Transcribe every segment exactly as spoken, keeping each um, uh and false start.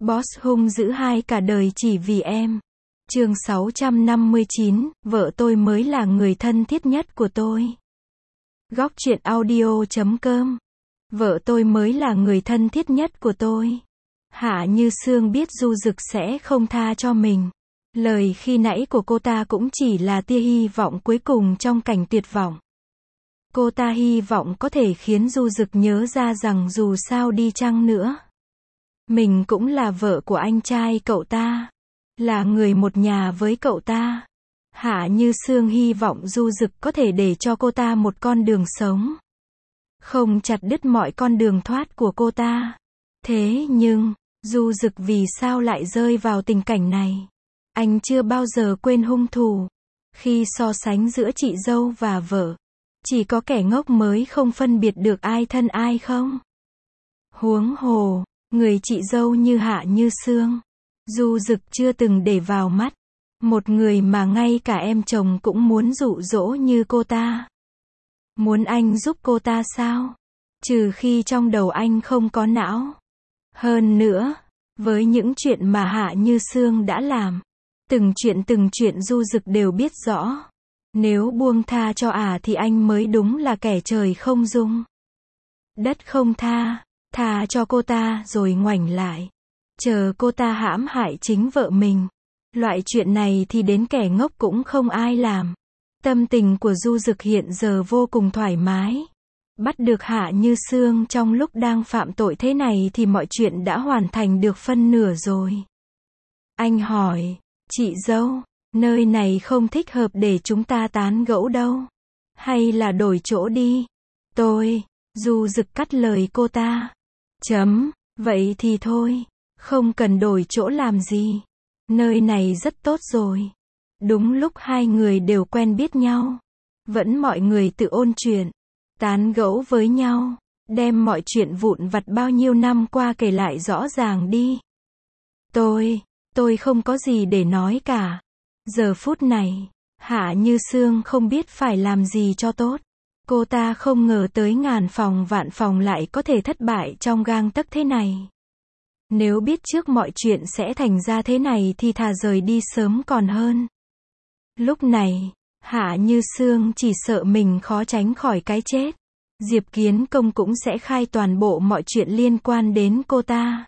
Boss hung dữ hai cả đời chỉ vì em. Chương sáu trăm năm mươi chín, vợ tôi mới là người thân thiết nhất của tôi. Góc truyện audio chấm com. Vợ tôi mới là người thân thiết nhất của tôi. Hạ Như Sương biết Du Dực sẽ không tha cho mình. Lời khi nãy của cô ta cũng chỉ là tia hy vọng cuối cùng trong cảnh tuyệt vọng. Cô ta hy vọng có thể khiến Du Dực nhớ ra rằng dù sao đi chăng nữa, mình cũng là vợ của anh trai cậu ta, là người một nhà với cậu ta. Hạ Như Sương hy vọng Du Dực có thể để cho cô ta một con đường sống, không chặt đứt mọi con đường thoát của cô ta. Thế nhưng, Du Dực vì sao lại rơi vào tình cảnh này? Anh chưa bao giờ quên hung thủ. Khi so sánh giữa chị dâu và vợ, chỉ có kẻ ngốc mới không phân biệt được ai thân ai không. Huống hồ, người chị dâu như Hạ Như Sương, Du Dực chưa từng để vào mắt. Một người mà ngay cả em chồng cũng muốn dụ dỗ như cô ta. Muốn anh giúp cô ta sao? Trừ khi trong đầu anh không có não. Hơn nữa, với những chuyện mà Hạ Như Sương đã làm, từng chuyện từng chuyện Du Dực đều biết rõ. Nếu buông tha cho ả à thì anh mới đúng là kẻ trời không dung, đất không tha. Tha cho cô ta rồi ngoảnh lại, chờ cô ta hãm hại chính vợ mình. Loại chuyện này thì đến kẻ ngốc cũng không ai làm. Tâm tình của Du Dực hiện giờ vô cùng thoải mái. Bắt được Hạ Như Sương trong lúc đang phạm tội thế này thì mọi chuyện đã hoàn thành được phân nửa rồi. Anh hỏi, chị dâu, nơi này không thích hợp để chúng ta tán gẫu đâu. Hay là đổi chỗ đi? Tôi, Du Dực cắt lời cô ta. Chấm, vậy thì thôi, không cần đổi chỗ làm gì. Nơi này rất tốt rồi. Đúng lúc hai người đều quen biết nhau. Vẫn mọi người tự ôn chuyện, tán gẫu với nhau, đem mọi chuyện vụn vặt bao nhiêu năm qua kể lại rõ ràng đi. Tôi, tôi không có gì để nói cả. Giờ phút này, Hạ Như Sương không biết phải làm gì cho tốt. Cô ta không ngờ tới ngàn phòng vạn phòng lại có thể thất bại trong gang tấc thế này. Nếu biết trước mọi chuyện sẽ thành ra thế này thì thà rời đi sớm còn hơn. Lúc này, Hạ Như Sương chỉ sợ mình khó tránh khỏi cái chết. Diệp Kiến Công cũng sẽ khai toàn bộ mọi chuyện liên quan đến cô ta.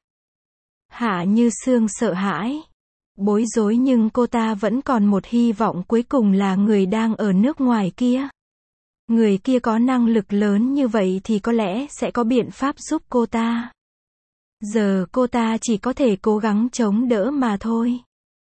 Hạ Như Sương sợ hãi, bối rối, nhưng cô ta vẫn còn một hy vọng cuối cùng là người đang ở nước ngoài kia. Người kia có năng lực lớn như vậy thì có lẽ sẽ có biện pháp giúp cô ta. Giờ cô ta chỉ có thể cố gắng chống đỡ mà thôi.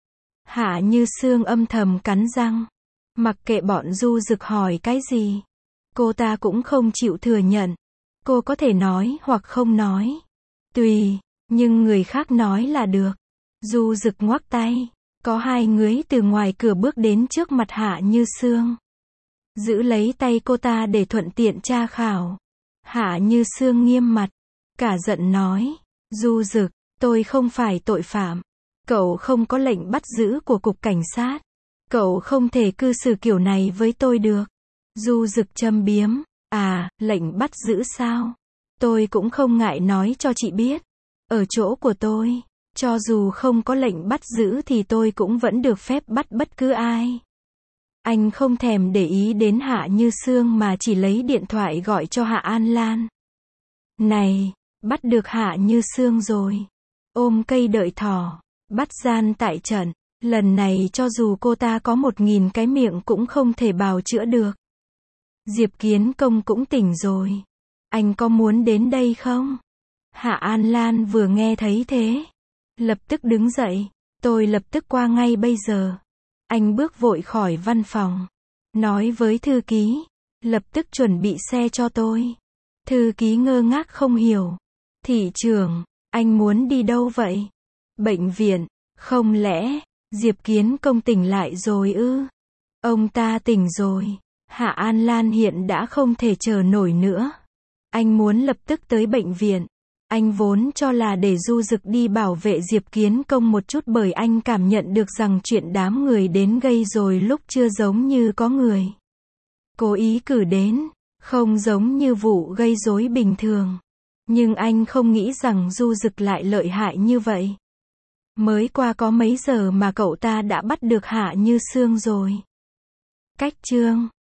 Hạ Như Sương âm thầm cắn răng. Mặc kệ bọn Du Dực hỏi cái gì, cô ta cũng không chịu thừa nhận. Cô có thể nói hoặc không nói, tùy, nhưng người khác nói là được. Du Dực ngoắc tay. Có hai người từ ngoài cửa bước đến trước mặt Hạ Như Sương, giữ lấy tay cô ta để thuận tiện tra khảo. Hạ Như Sương nghiêm mặt, cả giận nói, Du Dực, tôi không phải tội phạm. Cậu không có lệnh bắt giữ của cục cảnh sát. Cậu không thể cư xử kiểu này với tôi được. Du Dực châm biếm, à, lệnh bắt giữ sao? Tôi cũng không ngại nói cho chị biết. Ở chỗ của tôi, cho dù không có lệnh bắt giữ thì tôi cũng vẫn được phép bắt bất cứ ai. Anh không thèm để ý đến Hạ Như Sương mà chỉ lấy điện thoại gọi cho Hạ An Lan. Này, bắt được Hạ Như Sương rồi. Ôm cây đợi thỏ, bắt gian tại trận. Lần này cho dù cô ta có một nghìn cái miệng cũng không thể bào chữa được. Diệp Kiến Công cũng tỉnh rồi. Anh có muốn đến đây không? Hạ An Lan vừa nghe thấy thế, lập tức đứng dậy. Tôi lập tức qua ngay bây giờ. Anh bước vội khỏi văn phòng, nói với thư ký, lập tức chuẩn bị xe cho tôi. Thư ký ngơ ngác không hiểu. Thị trưởng, anh muốn đi đâu vậy? Bệnh viện, không lẽ Diệp Kiến Công tỉnh lại rồi ư? Ông ta tỉnh rồi. Hạ An Lan hiện đã không thể chờ nổi nữa. Anh muốn lập tức tới bệnh viện. Anh vốn cho là để Du Dực đi bảo vệ Diệp Kiến Công một chút, bởi anh cảm nhận được rằng chuyện đám người đến gây rồi lúc chưa giống như có người cố ý cử đến, không giống như vụ gây rối bình thường. Nhưng anh không nghĩ rằng Du Dực lại lợi hại như vậy. Mới qua có mấy giờ mà cậu ta đã bắt được Hạ Như Sương rồi. Cách chương